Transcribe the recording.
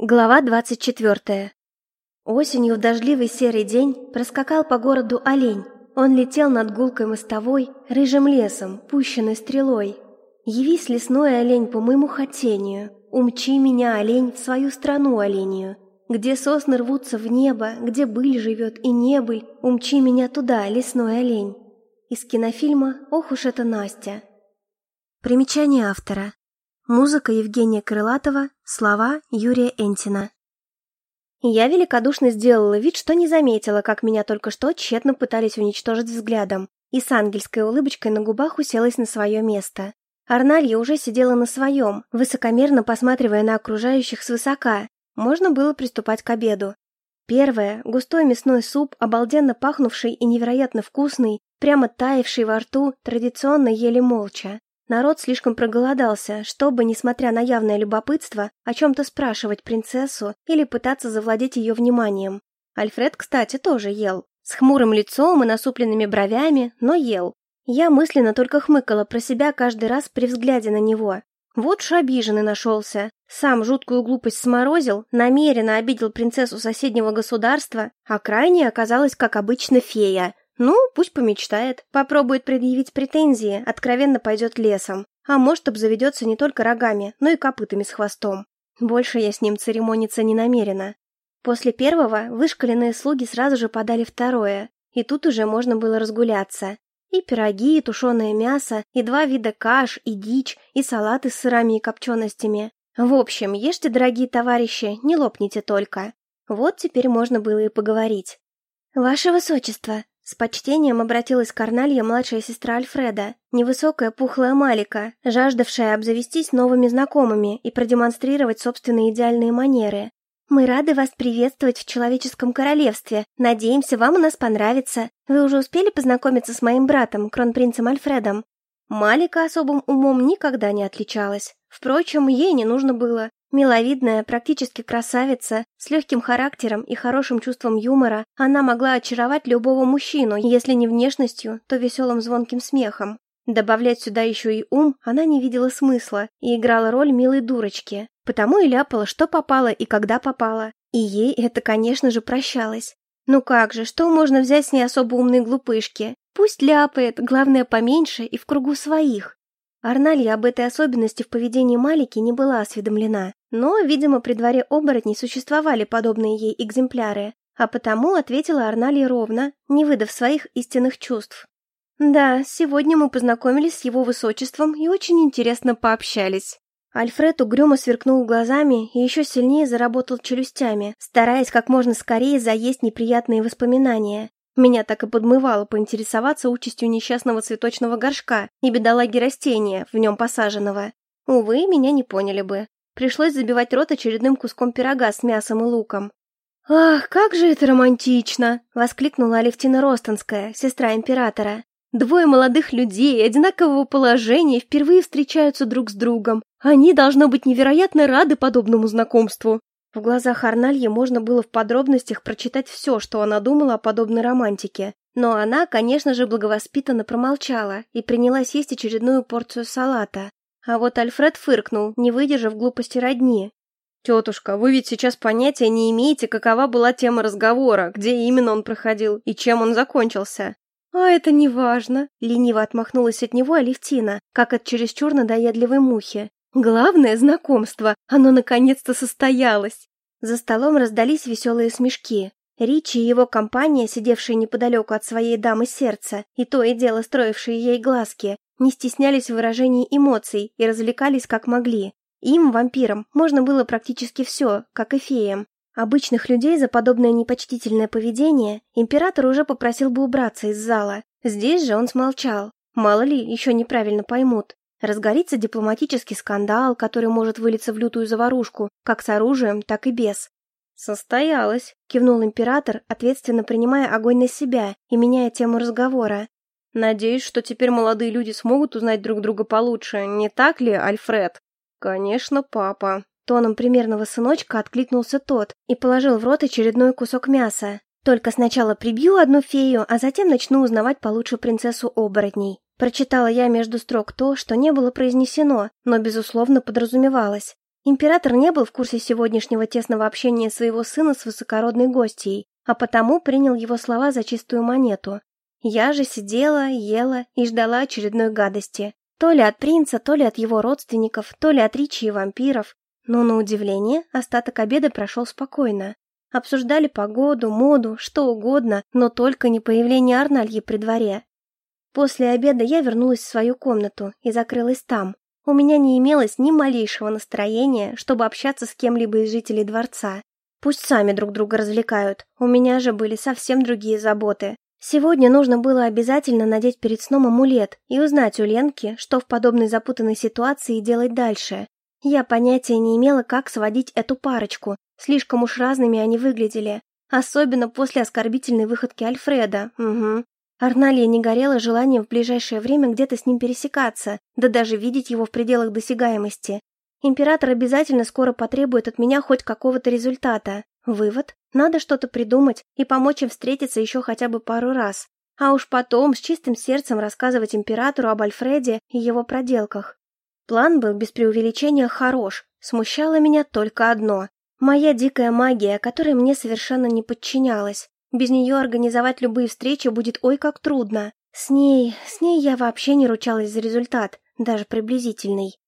Глава 24. Осенью в дождливый серый день проскакал по городу олень. Он летел над гулкой мостовой, рыжим лесом, пущенной стрелой. «Явись, лесной олень, по моему хотению, умчи меня, олень, в свою страну оленью. Где сосны рвутся в небо, где быль живет и небыль, умчи меня туда, лесной олень». Из кинофильма «Ох уж это Настя». Примечание автора. Музыка Евгения Крылатова, слова Юрия Энтина. Я великодушно сделала вид, что не заметила, как меня только что тщетно пытались уничтожить взглядом, и с ангельской улыбочкой на губах уселась на свое место. Арналья уже сидела на своем, высокомерно посматривая на окружающих свысока. Можно было приступать к обеду. Первое – густой мясной суп, обалденно пахнувший и невероятно вкусный, прямо таявший во рту, традиционно ели молча. Народ слишком проголодался, чтобы, несмотря на явное любопытство, о чем-то спрашивать принцессу или пытаться завладеть ее вниманием. Альфред, кстати, тоже ел. С хмурым лицом и насупленными бровями, но ел. Я мысленно только хмыкала про себя каждый раз при взгляде на него. Вот уж обиженный нашелся. Сам жуткую глупость сморозил, намеренно обидел принцессу соседнего государства, а крайней оказалась, как обычно, фея. Ну, пусть помечтает, попробует предъявить претензии, откровенно пойдет лесом. А может, обзаведется не только рогами, но и копытами с хвостом. Больше я с ним церемониться не намерена. После первого вышкаленные слуги сразу же подали второе, и тут уже можно было разгуляться. И пироги, и тушеное мясо, и 2 вида каш, и дичь, и салаты с сырами и копченостями. В общем, ешьте, дорогие товарищи, не лопните только. Вот теперь можно было и поговорить. «Ваше высочество!» С почтением обратилась к Арналье младшая сестра Альфреда, невысокая пухлая Малика, жаждавшая обзавестись новыми знакомыми и продемонстрировать собственные идеальные манеры. «Мы рады вас приветствовать в человеческом королевстве. Надеемся, вам у нас понравится. Вы уже успели познакомиться с моим братом, кронпринцем Альфредом?» Малика особым умом никогда не отличалась. Впрочем, ей не нужно было. Миловидная, практически красавица, с легким характером и хорошим чувством юмора, она могла очаровать любого мужчину, если не внешностью, то веселым звонким смехом. Добавлять сюда еще и ум она не видела смысла и играла роль милой дурочки, потому и ляпала, что попало и когда попало. И ей это, конечно же, прощалось. Ну как же, что можно взять с ней особо умной глупышки? Пусть ляпает, главное поменьше и в кругу своих. Арналья об этой особенности в поведении Малики не была осведомлена, но, видимо, при дворе оборотней существовали подобные ей экземпляры, а потому ответила Арналья ровно, не выдав своих истинных чувств. «Да, сегодня мы познакомились с его высочеством и очень интересно пообщались». Альфред угрюмо сверкнул глазами и еще сильнее заработал челюстями, стараясь как можно скорее заесть неприятные воспоминания. Меня так и подмывало поинтересоваться участью несчастного цветочного горшка и бедолаги растения, в нем посаженного. Увы, меня не поняли бы. Пришлось забивать рот очередным куском пирога с мясом и луком. «Ах, как же это романтично!» — воскликнула Алевтина Ростонская, сестра императора. «Двое молодых людей одинакового положения впервые встречаются друг с другом. Они, должно быть, невероятно рады подобному знакомству». В глазах Арнальи можно было в подробностях прочитать все, что она думала о подобной романтике. Но она, конечно же, благовоспитанно промолчала и принялась есть очередную порцию салата. А вот Альфред фыркнул, не выдержав глупости родни. «Тетушка, вы ведь сейчас понятия не имеете, какова была тема разговора, где именно он проходил и чем он закончился». «А это не важно», — лениво отмахнулась от него Алевтина, как от чересчур надоедливой мухи. «Главное — знакомство, оно наконец-то состоялось». За столом раздались веселые смешки. Ричи и его компания, сидевшие неподалеку от своей дамы сердца, и то и дело строившие ей глазки, не стеснялись в выражении эмоций и развлекались как могли. Им, вампирам, можно было практически все, как и феям. Обычных людей за подобное непочтительное поведение император уже попросил бы убраться из зала. Здесь же он смолчал. Мало ли, еще неправильно поймут. Разгорится дипломатический скандал, который может вылиться в лютую заварушку, как с оружием, так и без. «Состоялось», — кивнул император, ответственно принимая огонь на себя и меняя тему разговора. «Надеюсь, что теперь молодые люди смогут узнать друг друга получше, не так ли, Альфред?» «Конечно, папа». Тоном примерного сыночка откликнулся тот и положил в рот очередной кусок мяса. «Только сначала прибью одну фею, а затем начну узнавать получше принцессу оборотней». Прочитала я между строк то, что не было произнесено, но, безусловно, подразумевалось. Император не был в курсе сегодняшнего тесного общения своего сына с высокородной гостьей, а потому принял его слова за чистую монету. Я же сидела, ела и ждала очередной гадости. То ли от принца, то ли от его родственников, то ли от Ричи и вампиров. Но, на удивление, остаток обеда прошел спокойно. Обсуждали погоду, моду, что угодно, но только не появление Арнальи при дворе. После обеда я вернулась в свою комнату и закрылась там. У меня не имелось ни малейшего настроения, чтобы общаться с кем-либо из жителей дворца. Пусть сами друг друга развлекают, у меня же были совсем другие заботы. Сегодня нужно было обязательно надеть перед сном амулет и узнать у Ленки, что в подобной запутанной ситуации делать дальше. Я понятия не имела, как сводить эту парочку, слишком уж разными они выглядели. Особенно после оскорбительной выходки Альфреда. Угу. Арналья не горела желанием в ближайшее время где-то с ним пересекаться, да даже видеть его в пределах досягаемости. Император обязательно скоро потребует от меня хоть какого-то результата. Вывод: надо что-то придумать и помочь им встретиться еще хотя бы пару раз. А уж потом с чистым сердцем рассказывать императору об Альфреде и его проделках. План был без преувеличения хорош, смущало меня только одно. Моя дикая магия, которая мне совершенно не подчинялась. Без нее организовать любые встречи будет ой как трудно. С ней я вообще не ручалась за результат, даже приблизительный.